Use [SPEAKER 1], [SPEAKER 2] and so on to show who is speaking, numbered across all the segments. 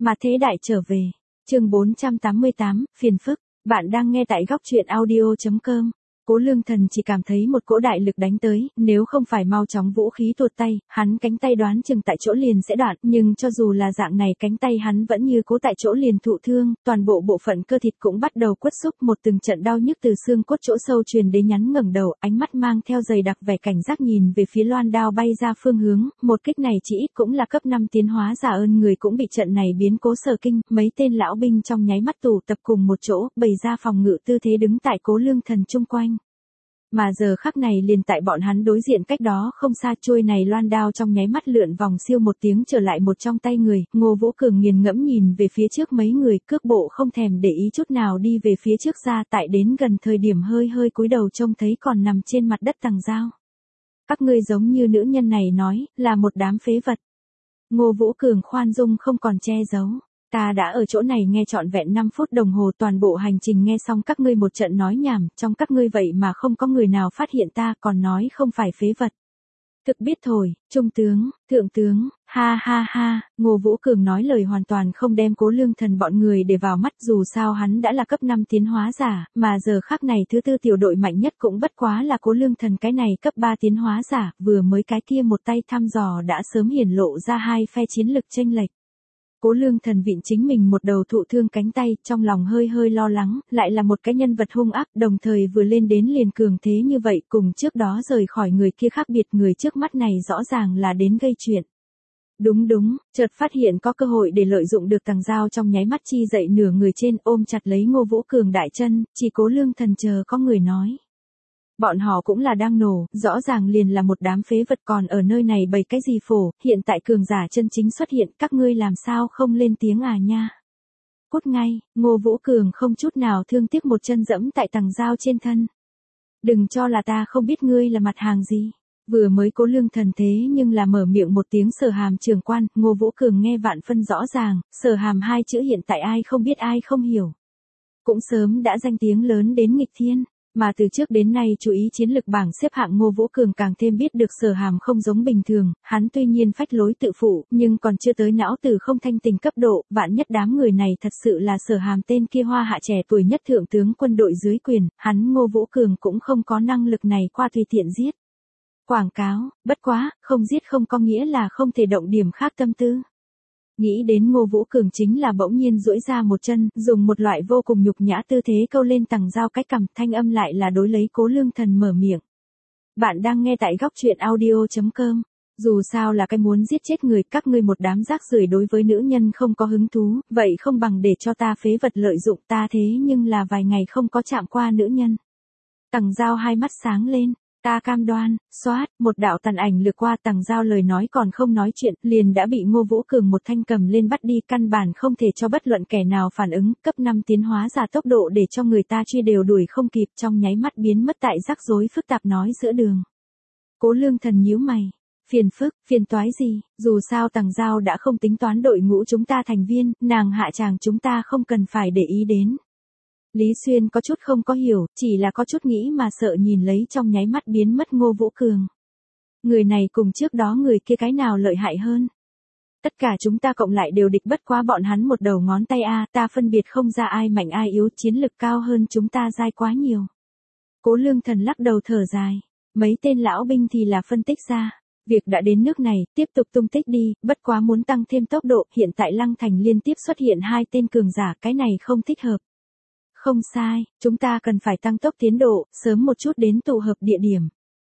[SPEAKER 1] Mà thế đại trở về. Chương 488, phiền phức. Bạn đang nghe tại góc truyện audio.com. Cố Lương Thần chỉ cảm thấy một cỗ đại lực đánh tới, nếu không phải mau chóng vũ khí tuột tay, hắn cánh tay đoán chừng tại chỗ liền sẽ đoạn, nhưng cho dù là dạng này cánh tay hắn vẫn như cố tại chỗ liền thụ thương, toàn bộ bộ phận cơ thịt cũng bắt đầu quất xúc, một từng trận đau nhức từ xương cốt chỗ sâu truyền đến, nhắn ngẩng đầu, ánh mắt mang theo dày đặc vẻ cảnh giác nhìn về phía loan đao bay ra phương hướng, một kích này chỉ ít cũng là cấp 5 tiến hóa giả, ơn người cũng bị trận này biến cố sở kinh, mấy tên lão binh trong nháy mắt tụ tập cùng một chỗ, bày ra phòng ngự tư thế đứng tại Cố Lương Thần chung quanh. Mà giờ khắc này liền tại bọn hắn đối diện cách đó không xa, chuôi này loan đao trong nháy mắt lượn vòng siêu một tiếng trở lại một trong tay người, Ngô Vũ Cường nghiền ngẫm nhìn về phía trước mấy người, cước bộ không thèm để ý chút nào đi về phía trước ra, tại đến gần thời điểm hơi hơi cúi đầu trông thấy còn nằm trên mặt đất Tằng Giao. Các ngươi giống như nữ nhân này nói, là một đám phế vật. Ngô Vũ Cường khoan dung không còn che giấu. Ta đã ở chỗ này nghe trọn vẹn 5 phút đồng hồ, toàn bộ hành trình nghe xong các ngươi một trận nói nhảm, trong các ngươi vậy mà không có người nào phát hiện ta, còn nói không phải phế vật. Thực biết thổi, trung tướng, thượng tướng, ha ha ha, Ngô Vũ Cường nói lời hoàn toàn không đem Cố Lương Thần bọn người để vào mắt, dù sao hắn đã là cấp 5 tiến hóa giả, mà giờ khắc này thứ tư tiểu đội mạnh nhất cũng bất quá là Cố Lương Thần cái này cấp 3 tiến hóa giả, vừa mới cái kia một tay thăm dò đã sớm hiển lộ ra hai phe chiến lực chênh lệch. Cố Lương Thần vịn chính mình một đầu thụ thương cánh tay, trong lòng hơi hơi lo lắng, lại là một cái nhân vật hung ác, đồng thời vừa lên đến liền cường thế như vậy, cùng trước đó rời khỏi người kia khác biệt, người trước mắt này rõ ràng là đến gây chuyện. Đúng, chợt phát hiện có cơ hội để lợi dụng được Tằng Giao, trong nháy mắt chi dậy nửa người trên ôm chặt lấy Ngô Vũ Cường đại chân, chỉ Cố Lương Thần chờ có người nói. Bọn họ cũng là đang nổ, rõ ràng liền là một đám phế vật, còn ở nơi này bày cái gì phổ, hiện tại cường giả chân chính xuất hiện, các ngươi làm sao không lên tiếng à nha. Cút ngay, Ngô Vũ Cường không chút nào thương tiếc một chân dẫm tại Tằng Giao trên thân. Đừng cho là ta không biết ngươi là mặt hàng gì. Vừa mới Cố Lương Thần thế nhưng là mở miệng một tiếng Sở Hàm trưởng quan, Ngô Vũ Cường nghe vạn phân rõ ràng, Sở Hàm hai chữ hiện tại ai không biết ai không hiểu. Cũng sớm đã danh tiếng lớn đến nghịch thiên. Mà từ trước đến nay chú ý chiến lực bảng xếp hạng Ngô Vũ Cường càng thêm biết được Sở Hàm không giống bình thường, hắn tuy nhiên phách lối tự phụ, nhưng còn chưa tới não tử không thanh tình cấp độ, vạn nhất đám người này thật sự là Sở Hàm tên kia hoa hạ trẻ tuổi nhất thượng tướng quân đội dưới quyền, hắn Ngô Vũ Cường cũng không có năng lực này qua tùy tiện giết. Quảng cáo, bất quá, không giết không có nghĩa là không thể động điểm khác tâm tư. Nghĩ đến Ngô Vũ Cường chính là bỗng nhiên duỗi ra một chân, dùng một loại vô cùng nhục nhã tư thế câu lên Tằng Giao cái cằm, thanh âm lại là đối lấy Cố Lương Thần mở miệng. Bạn đang nghe tại góc truyện audio.com. Dù sao là cái muốn giết chết người, các ngươi một đám rác rưởi đối với nữ nhân không có hứng thú, vậy không bằng để cho ta phế vật lợi dụng ta, thế nhưng là vài ngày không có chạm qua nữ nhân. Tằng Giao hai mắt sáng lên. Ta cam đoan, xoát, một đạo tàn ảnh lướt qua, Tằng Giao lời nói còn không nói chuyện, liền đã bị Ngô Vũ Cường một thanh cầm lên bắt đi, căn bản không thể cho bất luận kẻ nào phản ứng, cấp 5 tiến hóa giả tốc độ để cho người ta truy đều đuổi không kịp, trong nháy mắt biến mất tại rắc rối phức tạp nói giữa đường. Cố Lương Thần nhíu mày, phiền phức, phiền toái gì, dù sao Tằng Giao đã không tính toán đội ngũ chúng ta thành viên, nàng hạ tràng chúng ta không cần phải để ý đến. Lý Xuyên có chút không có hiểu, chỉ là có chút nghĩ mà sợ nhìn lấy trong nháy mắt biến mất Ngô Vũ Cường. Người này cùng trước đó người kia cái nào lợi hại hơn? Tất cả chúng ta cộng lại đều địch bất quá bọn hắn một đầu ngón tay a, ta phân biệt không ra ai mạnh ai yếu, chiến lực cao hơn chúng ta dai quá nhiều. Cố Lương Thần lắc đầu thở dài, mấy tên lão binh thì là phân tích ra. Việc đã đến nước này, tiếp tục tung tích đi, bất quá muốn tăng thêm tốc độ, hiện tại Lăng Thành liên tiếp xuất hiện hai tên cường giả, cái này không thích hợp. Không sai, chúng ta cần phải tăng tốc tiến độ, sớm một chút đến tụ hợp địa điểm.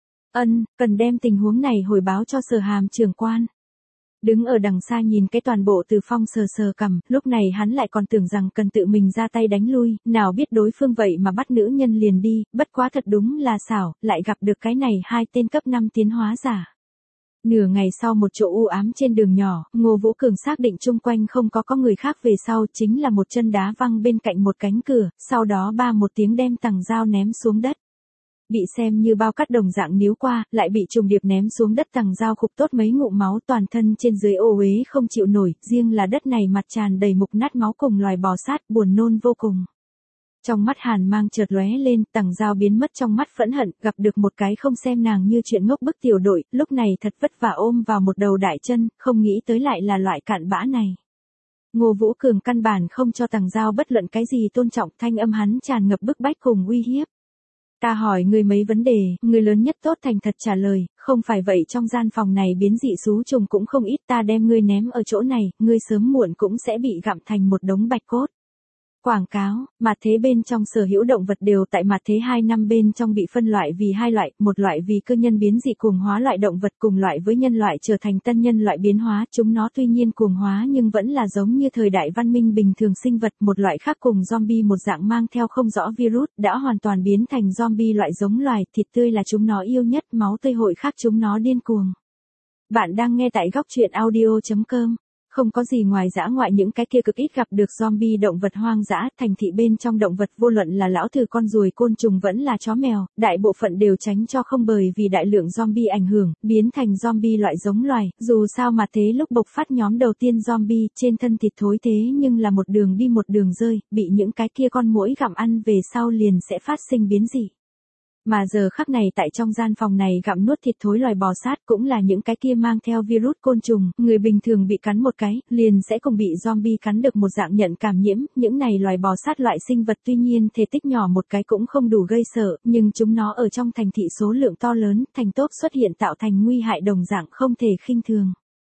[SPEAKER 1] Cần đem tình huống này hồi báo cho Sở Hàm trưởng quan. Đứng ở đằng xa nhìn cái toàn bộ Từ Phong sờ sờ cằm, lúc này hắn lại còn tưởng rằng cần tự mình ra tay đánh lui, nào biết đối phương vậy mà bắt nữ nhân liền đi, bất quá thật đúng là xảo, lại gặp được cái này hai tên cấp 5 tiến hóa giả. Nửa ngày sau một chỗ u ám trên đường nhỏ, Ngô Vũ Cường xác định chung quanh không có người khác về sau, chính là một chân đá văng bên cạnh một cánh cửa, sau đó ba một tiếng đem Tằng Giao ném xuống đất. Bị xem như bao cắt đồng dạng níu qua, lại bị trùng điệp ném xuống đất, Tằng Giao khục tốt mấy ngụm máu, toàn thân trên dưới ô uế không chịu nổi, riêng là đất này mặt tràn đầy mục nát máu cùng loài bò sát, buồn nôn vô cùng. Trong mắt hàn mang chợt lóe lên, Tằng Giao biến mất trong mắt phẫn hận, gặp được một cái không xem nàng như chuyện ngốc bức tiểu đội, lúc này thật vất vả ôm vào một đầu đại chân, không nghĩ tới lại là loại cặn bã này. Ngô Vũ Cường căn bản không cho Tằng Giao bất luận cái gì tôn trọng, thanh âm hắn tràn ngập bức bách cùng uy hiếp. Ta hỏi ngươi mấy vấn đề, ngươi lớn nhất tốt thành thật trả lời, không phải vậy trong gian phòng này biến dị xú trùng cũng không ít, ta đem ngươi ném ở chỗ này, ngươi sớm muộn cũng sẽ bị gặm thành một đống bạch cốt. Quảng cáo, mặt thế bên trong sở hữu động vật đều tại mặt thế 2 năm bên trong bị phân loại vì hai loại, một loại vì cơ nhân biến dị cuồng hóa loại động vật cùng loại với nhân loại trở thành tân nhân loại biến hóa, chúng nó tuy nhiên cuồng hóa nhưng vẫn là giống như thời đại văn minh bình thường sinh vật, một loại khác cùng zombie một dạng mang theo không rõ virus, đã hoàn toàn biến thành zombie loại giống loài, thịt tươi là chúng nó yêu nhất, máu tươi hội khác chúng nó điên cuồng. Bạn đang nghe tại góc truyện audio.com. Không có gì ngoài dã ngoại những cái kia cực ít gặp được zombie động vật hoang dã, thành thị bên trong động vật vô luận là lão thử con ruồi côn trùng vẫn là chó mèo, đại bộ phận đều tránh cho không bởi vì đại lượng zombie ảnh hưởng, biến thành zombie loại giống loài, dù sao mà thế lúc bộc phát nhóm đầu tiên zombie, trên thân thịt thối thế nhưng là một đường đi một đường rơi, bị những cái kia con muỗi gặm ăn về sau liền sẽ phát sinh biến dị. Mà giờ khắc này tại trong gian phòng này gặm nuốt thịt thối loài bò sát cũng là những cái kia mang theo virus côn trùng, người bình thường bị cắn một cái, liền sẽ cùng bị zombie cắn được một dạng nhận cảm nhiễm, những này loài bò sát loại sinh vật tuy nhiên thể tích nhỏ một cái cũng không đủ gây sợ, nhưng chúng nó ở trong thành thị số lượng to lớn, thành tốp xuất hiện tạo thành nguy hại đồng dạng không thể khinh thường.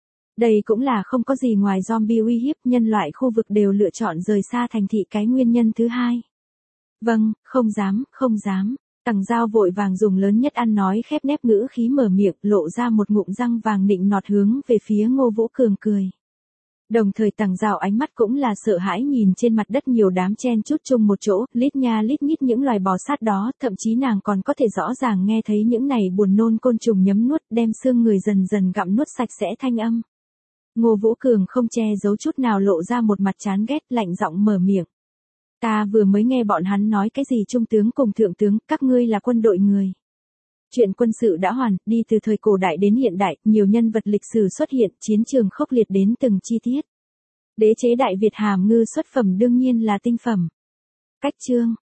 [SPEAKER 1] Đây cũng là không có gì ngoài zombie uy hiếp, nhân loại khu vực đều lựa chọn rời xa thành thị cái nguyên nhân thứ hai. Vâng, không dám, không dám. Tằng Giao vội vàng dùng lớn nhất ăn nói khép nép ngữ khí mở miệng, lộ ra một ngụm răng vàng nịnh nọt hướng về phía Ngô Vũ Cường cười. Đồng thời Tằng Giao ánh mắt cũng là sợ hãi nhìn trên mặt đất nhiều đám chen chúc chung một chỗ, lít nha lít nhít những loài bò sát đó, thậm chí nàng còn có thể rõ ràng nghe thấy những này buồn nôn côn trùng nhấm nuốt, đem xương người dần dần gặm nuốt sạch sẽ thanh âm. Ngô Vũ Cường không che giấu chút nào lộ ra một mặt chán ghét, lạnh giọng mở miệng. Ta vừa mới nghe bọn hắn nói cái gì trung tướng cùng thượng tướng, các ngươi là quân đội người. Chuyện quân sự đã hoàn, đi từ thời cổ đại đến hiện đại, nhiều nhân vật lịch sử xuất hiện, chiến trường khốc liệt đến từng chi tiết. Đế chế Đại Việt hàm ngư xuất phẩm đương nhiên là tinh phẩm. Cách chương,